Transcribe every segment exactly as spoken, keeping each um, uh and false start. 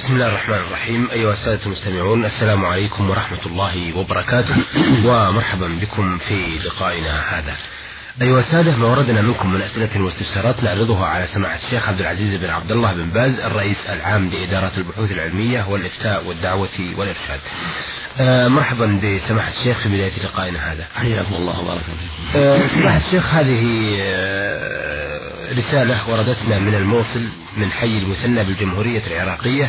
بسم الله الرحمن الرحيم. أيها السادة المستمعون، السلام عليكم ورحمة الله وبركاته، ومرحبا بكم في لقائنا هذا. أيها السادة، ما وردنا منكم من أسئلة واستفسارات نعرضها على سماحة الشيخ عبد العزيز بن عبد الله بن باز، الرئيس العام لإدارة البحوث العلمية والإفتاء والدعوة والإرشاد. آه مرحبا بسماحة الشيخ في بداية لقائنا هذا. حياكم الله وبارك فيكم. آه سماحة الشيخ، هذه آه رسالة وردتنا من الموصل من حي المثنى بالجمهورية العراقية.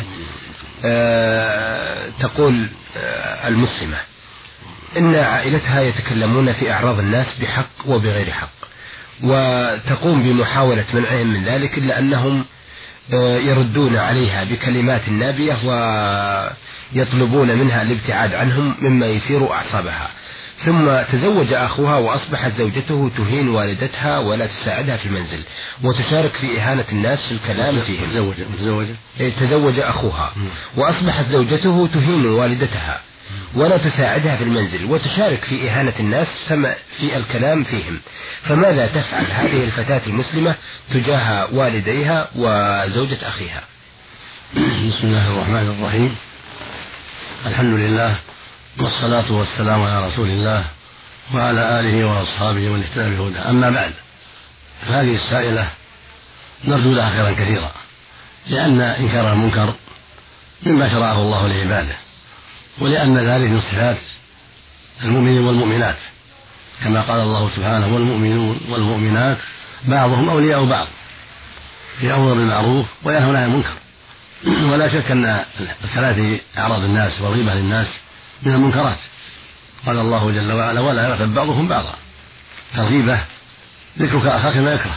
آه تقول آه المسلمة إن عائلتها يتكلمون في أعراض الناس بحق وبغير حق، وتقوم بمحاولة منعهم من ذلك، إلا أنهم يردون عليها بكلمات نابية ويطلبون منها الابتعاد عنهم مما يثير أعصابها. ثم تزوج أخوها وأصبحت زوجته تهين والدتها ولا تساعدها في المنزل وتشارك في إهانة الناس في الكلام فيهم. تزوج تزوج تزوج أخوها وأصبحت زوجته تهين والدتها ولا تساعدها في المنزل وتشارك في إهانة الناس في الكلام فيهم. فماذا تفعل هذه الفتاة المسلمة تجاه والديها وزوجة أخيها؟ بسم الله الرحمن الرحيم. الحمد لله والصلاة والسلام على رسول الله وعلى آله وأصحابه ومن اهتدى بهداه. أما بعد، فهذه السائلة نرجو لها خيرا كثيرا، لأن إنكار المنكر مما شرعه الله لعباده، ولأن ذلك من صفات المؤمنين والمؤمنات، كما قال الله سبحانه: والمؤمنون والمؤمنات بعضهم أولياء بعض يأمرون بالمعروف وينهون عن المنكر. ولا شك أن الكلام في أعراض الناس والغيبة للناس من المنكرات. قال الله جل وعلا: ولا يغتب بعضهم بعضا. فالغيبة ذكرك أخاك ما يكره.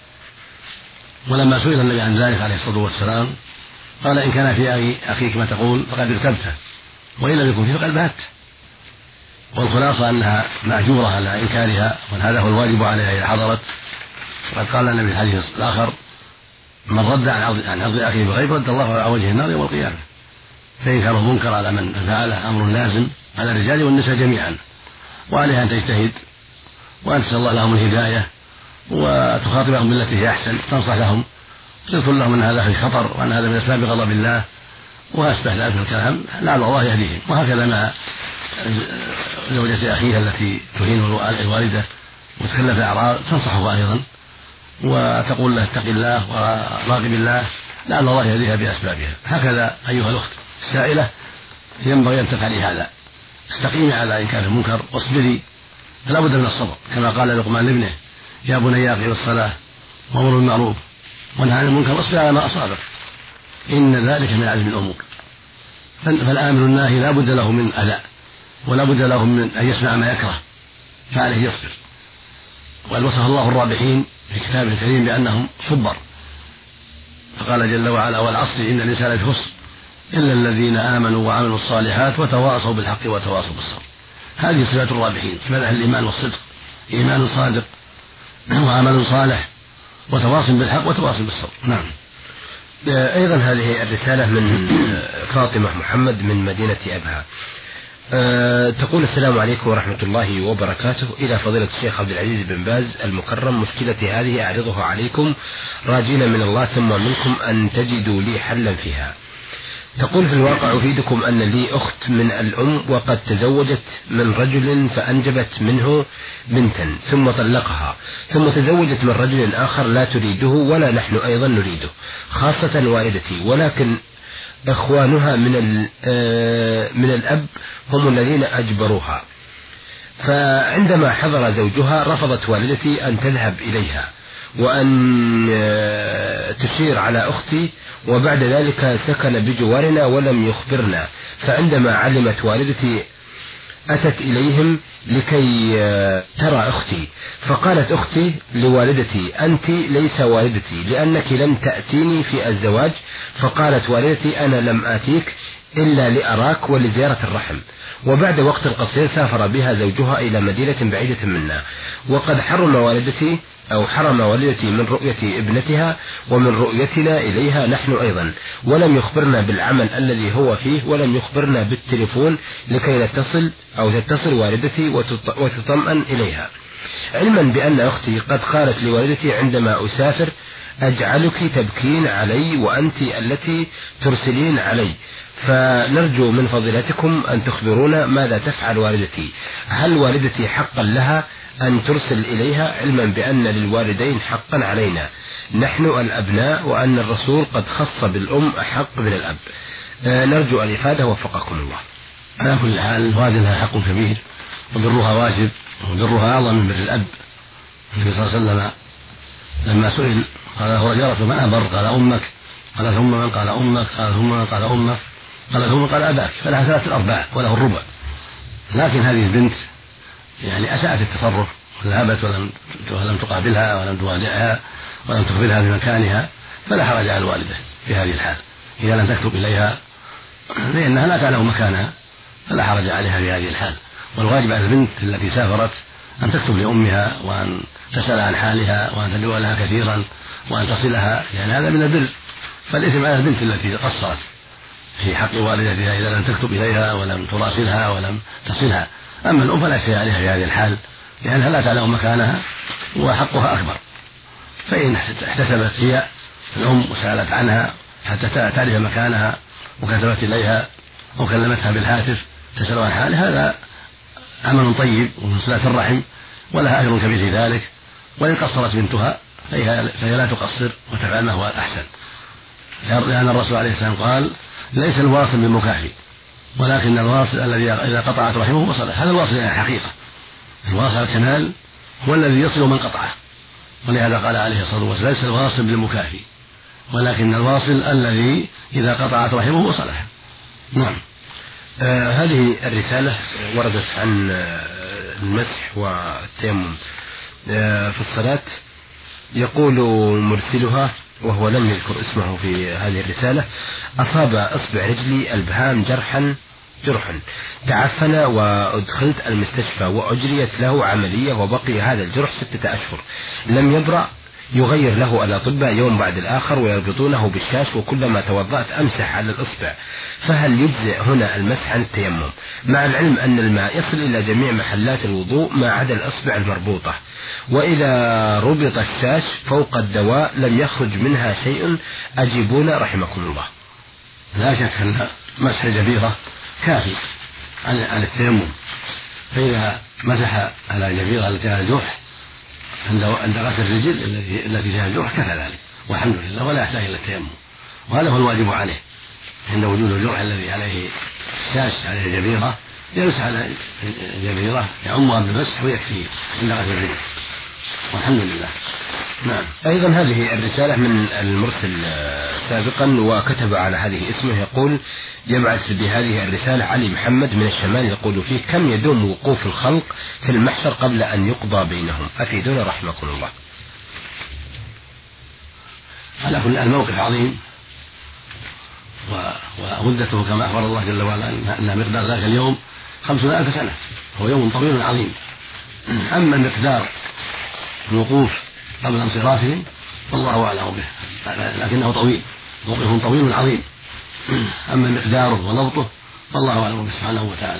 ولما سئل النبي عن ذلك عليه الصلاة والسلام قال: إن كان في أخيك ما تقول فقد اغتبته، وإن لم يكن فيه فقد بهته. والخلاصة أنها مأجورة على إنكارها، وهذا هو الواجب عليها إذا حضرت. وقد قال النبي في الحديث الآخر: من رد عن عرض أخيه بغيب رد الله على وجه النار يوم القيامة. فإنكار المنكر على من فعله أمر لازم على الرجال والنساء جميعا، وعليها أن تجتهد وأن تسأل الله لهم الهداية وتخاطبهم بالتي هي أحسن، تنصح لهم، تذكر لهم أن هذا في خطر وأن هذا من أسباب غضب الله وأشبه ذلك من الكلام، لعل الله يهديهم. وهكذا مع زوجة أخيها التي تهين الوالدة وتتكلم في الأعراض تنصحها أيضا وتقول له: اتق الله وراقب الله، لعل الله يهديها بأسبابها. هكذا أيها الأخت السائلة ينبغي أن تفعلي هذا، استقيمي على إنكار المنكر واصبري، فلا بد من الصبر، كما قال لقمان لابنه: يا بني أقم الصلاة وأمر بالمعروف وانهى عن المنكر واصبر على ما أصابك إن ذلك من عزم الأمور. فالآمر الناهي لا بد له من أذى ولا بد له من أن يسمع ما يكره، فعليه يصبر. وقد وصف الله الرابحين في كتابه الكريم بأنهم صبر، فقال جل وعلا: والعصر إن الإنسان لفي خسر إلا الذين آمنوا وعملوا الصالحات وتواصوا بالحق وتواصوا بالصبر. هذه صفات الرابحين، صفات أهل الإيمان والصدق، إيمان صادق وعمل صالح وتواصل بالحق وتواصل بالصبر. نعم. أيضا هذه الرسالة من فاطمة محمد من مدينة أبها. أه تقول: السلام عليكم ورحمة الله وبركاته، إلى فضيلة الشيخ عبد العزيز بن باز المكرم، مشكلتي هذه أعرضها عليكم راجين من الله ثم منكم أن تجدوا لي حلا فيها. تقول: في الواقع أفيدكم أن لي أخت من الأم وقد تزوجت من رجل فأنجبت منه بنتا ثم طلقها، ثم تزوجت من رجل آخر لا تريده ولا نحن أيضا نريده، خاصة والدتي، ولكن إخوانها من من الأب هم الذين أجبروها. فعندما حضر زوجها رفضت والدتي أن تذهب إليها وأن تشير على أختي، وبعد ذلك سكن بجوارنا ولم يخبرنا. فعندما علمت والدتي أتت إليهم لكي ترى أختي، فقالت أختي لوالدتي: أنت ليس والدتي لأنك لم تأتيني في الزواج. فقالت والدتي: أنا لم آتيك إلا لأراك ولزيارة الرحم. وبعد وقت قصير سافر بها زوجها إلى مدينة بعيدة منا، وقد حرم والدتي أو حرم والدتي من رؤية ابنتها ومن رؤيتنا إليها نحن أيضا، ولم يخبرنا بالعمل الذي هو فيه، ولم يخبرنا بالتليفون لكي نتصل أو تتصل والدتي وتطمئن إليها، علما بأن أختي قد قالت لوالدتي عندما أسافر أجعلك تبكين علي وأنت التي ترسلين علي، فنرجو من فضيلتكم أن تخبرونا ماذا تفعل والدتي، هل والدتي حقا لها أن ترسل إليها، علما بأن للوالدين حقا علينا نحن الأبناء، وأن الرسول قد خص بالأم أحق من الأب. نرجو الإفادة وفقكم الله. على كل حال الوالد لها حق كبير، وبرها واجب، وبرها أعظم من بر الأب. النبي صلى الله عليه وسلم لما سئل قال له رجلة من أبر؟ قال أمك. قال ثم من؟ قال أمك. قال ثم من؟ قال أمك. قال ثم قال أباك. فلها ثلاثة الأرباع وله الربع. لكن هذه البنت يعني أساءت التصرف، ذهبت ولم ولم تقابلها ولم توادعها ولم تخبرها بمكانها، فلا حرج على الوالدة في هذه الحال إذا لم تكتب إليها، لأنها لا تعلم مكانها، فلا حرج عليها في هذه الحال. والواجب على البنت التي سافرت أن تكتب لأمها، وأن تسأل عن حالها، وأن تدعو لها كثيرا، وأن تصلها، لأن هذا من البر. فالإثم على البنت التي قصرت في حق والدتها إذا لم تكتب إليها ولم تراسلها ولم تصلها. أما الأم فلا شيء عليها في هذه الحال، لأنها لا تعلم مكانها وحقها أكبر. فإن احتسبت هي الأم وسألت عنها حتى تعرف مكانها وكتبت إليها أو كلمتها بالهاتف تسأل عن حالها، هذا عمل طيب ومن صلة الرحم، ولها أجر كبير في ذلك. وإن قصرت بنتها فهي, فهي لا تقصر وتفعل ما هو الأحسن، لأن الرسول عليه السلام قال ليس الواصل بالمكافئ، ولكن الواصل الذي إذا قطعت رحمه وصله. هذا الواصل يعني الحقيقة، الواصل الكمال هو الذي يصل من قطعه، ولهذا قال عليه الصلاة والسلام ليس الواصل بالمكافئ، ولكن الواصل الذي إذا قطعت رحمه وصله. نعم. آه هذه الرسالة وردت عن المسح والتيمم آه في الصلاة. يقول مرسلها وهو لم يذكر اسمه في هذه الرسالة: أصاب إصبع رجلي البهام جرحا جرحا تعفن وأدخلت المستشفى وأجريت له عملية، وبقي هذا الجرح ستة أشهر لم يبرأ، يغير له الأطباء يوم بعد الآخر ويربطونه بالشاش، وكلما توضأت أمسح على الإصبع، فهل يجزئ هنا المسح عن التيمم، مع العلم أن الماء يصل إلى جميع محلات الوضوء ما عدا الإصبع المربوطة، وإذا ربط الشاش فوق الدواء لم يخرج منها شيء، أجيبونا رحمكم الله. لا شك أن مسح الجبيرة كافي عن عن التيمم، فإذا مسح على الجبيرة التي على الجرح عند غسل الرجل التي فيها الجرح كفى ذلك والحمد لله، ولا يحتاج إلى التيمم، وهذا هو الواجب عليه عند وجود الجرح الذي عليه شاش عليه الجبيرة، يمسح على الجبيرة يعمها بالمسح ويكفي عند غسل الرجل والحمد لله. نعم. أيضا هذه الرسالة من المرسل سابقا وكتب على هذه اسمه، يقول يبعث بهذه الرسالة علي محمد من الشمال، يقول فيه: كم يدوم وقوف الخلق في المحشر قبل أن يقضى بينهم؟ أفيدونا رحمكم الله. على كل الموقف عظيم، ومدته كما أخبر الله جل وعلا أن مقدار ذلك اليوم خمسون ألف سنة، هو يوم طويل عظيم. أما مقدار الوقوف قبل انصرافهم فالله أعلم به، لكنه طويل، موقف طويل عظيم. أما مقداره وضبطه فالله أعلم به سبحانه وتعالى.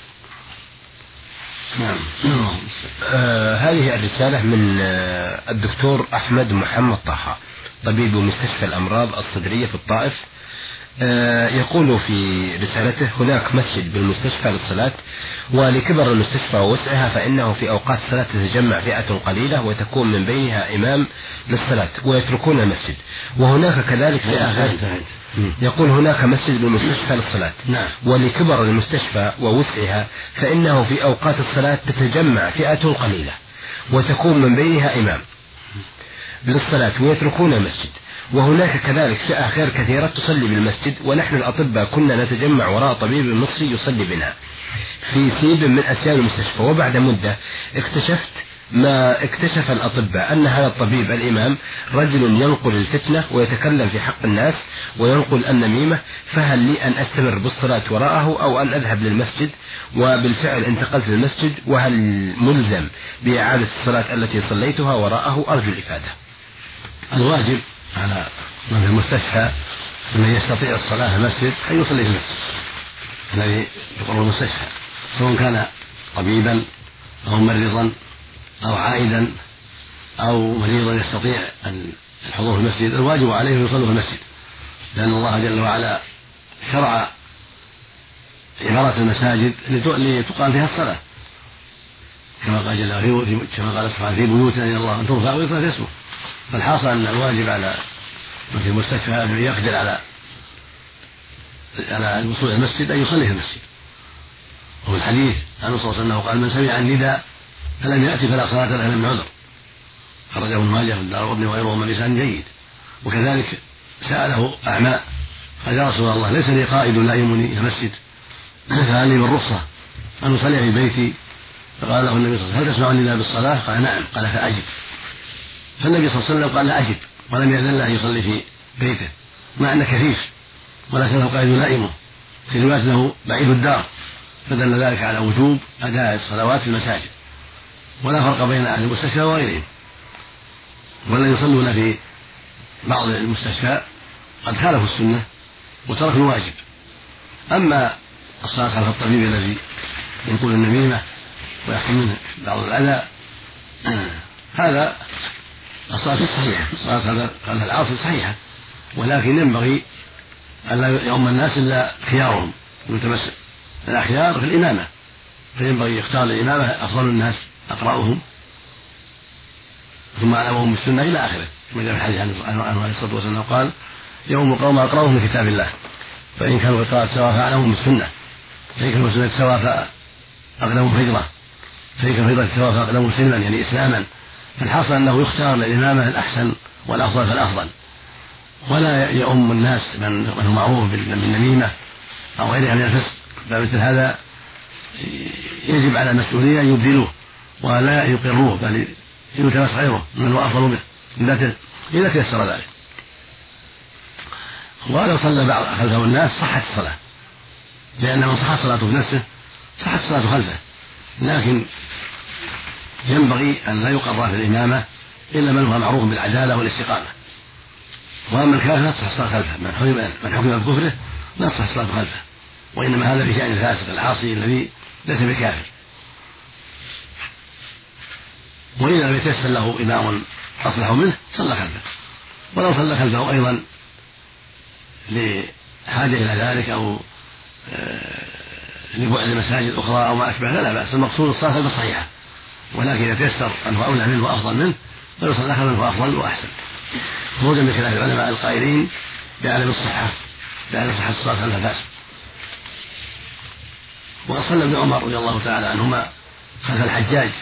نعم. آه هذه الرسالة من آه الدكتور أحمد محمد طه، طبيب مستشفى الأمراض الصدرية في الطائف. آه يقول في رسالته: هناك مسجد بالمستشفى للصلاة، ولكبر المستشفى ووسعها فإنه في أوقات الصلاة تتجمع فئة قليلة وتكون من بينها إمام للصلاة ويتركون المسجد، وهناك كذلك فئة. يقول هناك مسجد بالمستشفى للصلاة، ولكبر المستشفى ووسعها فإنه في أوقات الصلاة تتجمع فئة قليلة وتكون من بينها إمام للصلاة ويتركون المسجد، وهناك كذلك فئة غير كثيرة تصلي بالمسجد، ونحن الأطباء كنا نتجمع وراء طبيب مصري يصلي بنا في سيب من أسياب المستشفى، وبعد مدة اكتشفت ما اكتشف الأطباء أن هذا الطبيب الإمام رجل ينقل الفتنة ويتكلم في حق الناس وينقل النميمة، فهل لي أن أستمر بالصلاة وراءه أو أن أذهب للمسجد؟ وبالفعل انتقلت للمسجد، وهل ملزم بإعادة الصلاة التي صليتها وراءه؟ أرجو الإفادة. الواجب على من في المستشفى من يستطيع الصلاة في المسجد أن يصلي في المسجد الذي يقرب المستشفى، سواء كان طبيبا أو مريضا أو عائدا أو مريضا يستطيع أن الحضور في المسجد، الواجب عليه أن يصلوا في المسجد، لأن الله جل وعلا شرع عمارة المساجد لتقام فيها الصلاة، كما قال جل في كما قال سبحانه في بيوتنا إن الله أن ترفع ويذكر فيه اسمه. فالحاصل أن الواجب على من في المستشفى أن يقدر على على الوصول إلى المسجد أن يصلي في المسجد. وفي الحديث عن صلى الله عليه وسلم قال: من سمع النداء فلم يأتي فلا صلاة له من عذر، خرجه ابن ماجه في الدارقطني وغيره من لسان جيد. وكذلك سأله أعمى قال: يا رسول الله ليس لي قائد لا يمني إلى المسجد فهل لي من رخصة أن أصلي في بيتي؟ فقال له النبي صلى الله عليه وسلم: هل تسمع النداء بالصلاة؟ قال: نعم. قال: فأجب. فالنبي صلى الله عليه وسلم قال: لا أجب، ولم يأذن له أن يصلي في بيته مع أنه كفيف وليس له قائد لائمه، في رواية له بعيد الدار، فدل ذلك على وجوب أداء الصلوات في المساجد، ولا فرق بين أهل المستشفى وغيرهم. ولا يصلون في بعض المستشفى قد خالفوا السنة وتركوا الواجب. أما الصلاة خلف الطبيب الذي ينقل النميمة ويحصل منه بعض الأذى، هذا الصلاة الصحيحة، الصلاة خلف العاصي صحيحة، ولكن ينبغي أن لا يؤم الناس إلا خيارهم المتمسك، الأخيار في الإمامة، فينبغي يختار الإمامة أفضل الناس أقرأهم ثم أعلمهم بالسنة إلى آخره، كما جاء في الحديث عنه عليه الصلاة والسلام قال: يوم القوم أقرأهم من كتاب الله، فإن كانوا في القراءة سواء فأعلمهم بالسنة، فإن كانوا في السنة سواء فأقدمهم هجرة، فإن كانوا في الهجرة سواء فأقدمهم سلما يعني إسلاما. فالحاصل أنه يختار للإمامة الأحسن والأفضل فالأفضل، ولا يؤم الناس من هو معروف بالنميمة أو غيرها من الفسق، فمثل هذا يجب على المسؤولين أن يبدلوه ولا يقروه، بل يلتمس غيره من هو أفضل منه إذا تيسر ذلك. ولو صلى بعض خلفه الناس صحت الصلاة، لأن من صحت صلاته بنفسه صحت الصلاة خلفه، لكن ينبغي أن لا يقر في الإمامة إلا من هو معروف بالعدالة والاستقامة. وأما الكافر لا تصح الصلاة خلفه، من حكم من حكم بكفره لا تصح الصلاة خلفه، وإنما هذا في شأن الفاسق العاصي الذي ليس بكافر. وإذا لم يتيسر له إمام أصلح منه صلى خلفه، ولو صلى خلفه أيضا لحاجة إلى ذلك أو لبعد مساجد أخرى أو ما أشبه فلا بأس، المقصود الصلاة خلفه صحيحة، ولكن إذا تيسر أنه أولى منه وأفضل منه فيصلى خلفه أفضل وأحسن. خروجا من خلاف العلماء القائلين بعدم الصحة بعدم صحة الصلاة خلف الفاسق. وقد صلى ابن عمر رضي الله تعالى عنهما خلف الحجاج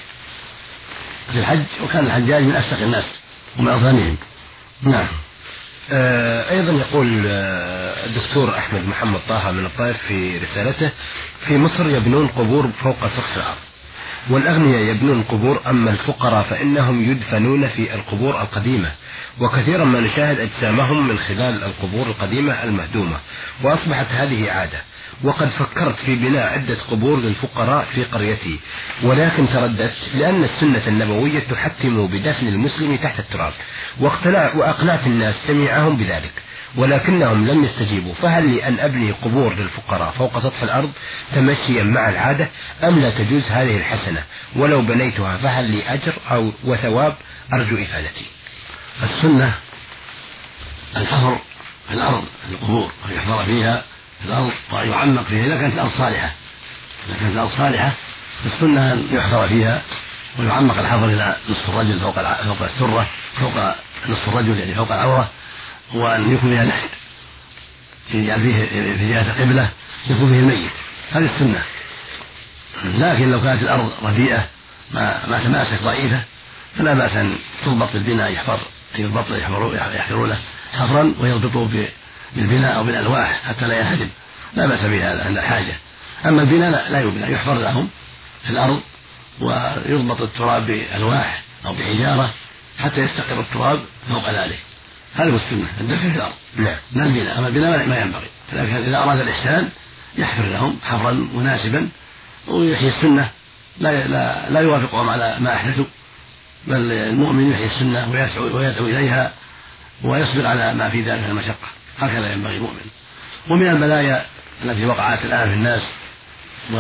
في الحج، وكان الحجاج من أفسق الناس ومن أظلمهم. نعم. آه أيضا يقول آه الدكتور أحمد محمد طه من الطائف في رسالته: في مصر يبنون قبور فوق سطح الأرض، والأغنياء يبنون قبور، أما الفقراء فإنهم يدفنون في القبور القديمة، وكثيرا ما نشاهد أجسامهم من خلال القبور القديمة المهدومة، وأصبحت هذه عادة. وقد فكرت في بناء عدة قبور للفقراء في قريتي، ولكن ترددت لأن السنة النبوية تحتم بدفن المسلم تحت التراب، وأقنعت الناس سميعهم بذلك ولكنهم لم يستجيبوا. فهل لي أن أبني قبور للفقراء فوق سطح الأرض تمشيا مع العادة، أم لا تجوز هذه الحسنة؟ ولو بنيتها فهل لي أجر أو وثواب؟ أرجو إفادتي. السنة الحفر في الأرض في القبور، أن يحفر فيها في الأرض وأن يعمق فيها إذا كانت الأرض صالحة. إذا كانت الأرض صالحة السنة أن يحفر فيها ويعمق الحفر إلى نصف الرجل فوق فوق السرة، فوق نصف الرجل يعني فوق العورة، وأن يكون فيها لحد يجعل فيه في جهة القبلة يكون فيه الميت، هذه السنة. لكن لو كانت الأرض رديئة ما, ما تماسك ضعيفة فلا بأس أن تضبط بالبناء، يحفر يضبط يحفروا له حفرا ويضبطوه بالبناء أو بالألواح حتى لا ينهدم، لا بأس بهذا عند الحاجة. أما البناء لا, لا يبنى، يحفر لهم في الأرض ويضبط التراب بألواح أو بحجارة حتى يستقر التراب فوق ذلك، هذا هو السنة الدفن في الأرض. نعم. لا البناء، أما البناء ما ينبغي، لكن إذا أراد الإحسان يحفر لهم حفرا مناسبا ويحيي السنة، لا, لا, لا يوافقهم على ما أحدثوا، بل المؤمن يحيي السنة ويدعو إليها ويصبر على ما في ذلك المشقة، هكذا ينبغي المؤمن. ومن البلايا التي وقعت الآن في الناس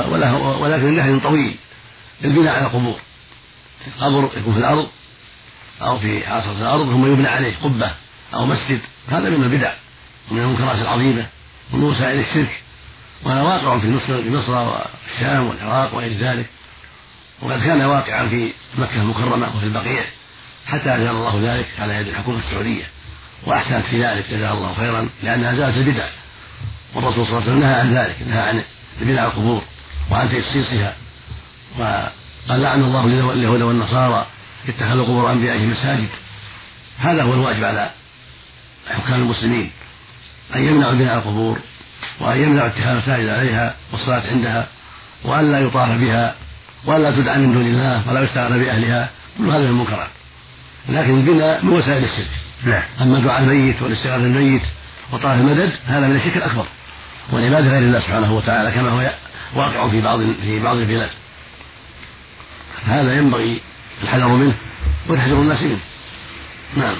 ولكن من نهج طويل البناء على القبور، القبر يكون في الأرض أو في عاصرة الأرض ثم يبنى عليه قبة أو مسجد، هذا من البدع ومن المنكرات العظيمة ومن وسائل الشرك، وهذا واقع في مصر في مصر والشام والعراق وغير ذلك، وقد كان واقعا في مكة المكرمة وفي البقيع حتى أجل الله ذلك على يد الحكومة السعودية، وأحسنت في ذلك جزاها الله خيرا لأنها زالت البدع، والرسول صلى الله عليه وسلم نهى عن ذلك، نهى عن بناء القبور وعن تجصيصها، وقال لعن الله اليهود والنصارى اتخذوا قبور أنبيائهم مساجد. هذا هو الواجب على حكام المسلمين، أن يمنعوا بناء القبور وأن يمنعوا اتخاذ المساجد عليها والصلاة عندها، وأن لا يطاف بها وأن لا تدعى من دون الله ولا يستغنى بأهلها، كل هذا من المنكرات، لكن البناء من وسائل الشرك. نعم. أما دعاء الميت والاستغاثة بالميت وطلب المدد هذا من الشرك الأكبر والعبادة غير الله سبحانه وتعالى كما هو واقع في بعض في بعض البلاد، هذا ينبغي الحذر منه وتحذر الناس منه. نعم.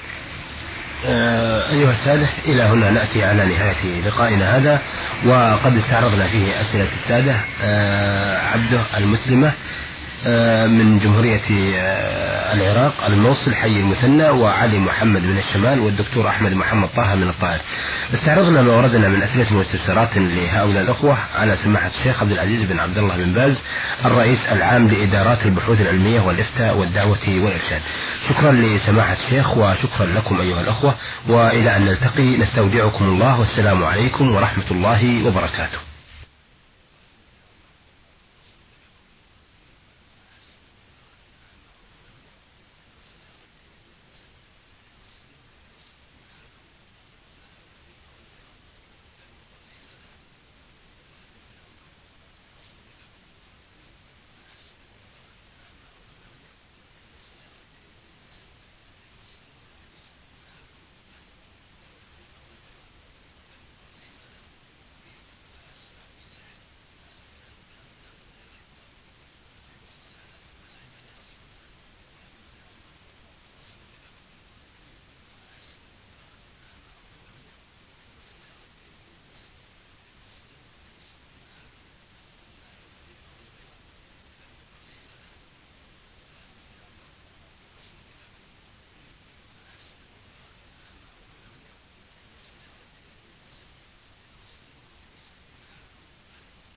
أيها السادة، إلى هنا نأتي على نهاية لقائنا هذا، وقد استعرضنا فيه أسئلة السادة عبده المسلمة من جمهورية العراق الموصل حي المثنى، وعلي محمد من الشمال، والدكتور أحمد محمد طه من الطائف. استعرضنا ما وردنا من أسئلة واستفسارات لهؤلاء الأخوة على سماحة الشيخ عبد العزيز بن عبد الله بن باز الرئيس العام لإدارات البحوث العلمية والإفتاء والدعوة والإرشاد. شكرا لسماحة الشيخ وشكرا لكم أيها الأخوة، وإلى أن نلتقي نستودعكم الله، والسلام عليكم ورحمة الله وبركاته.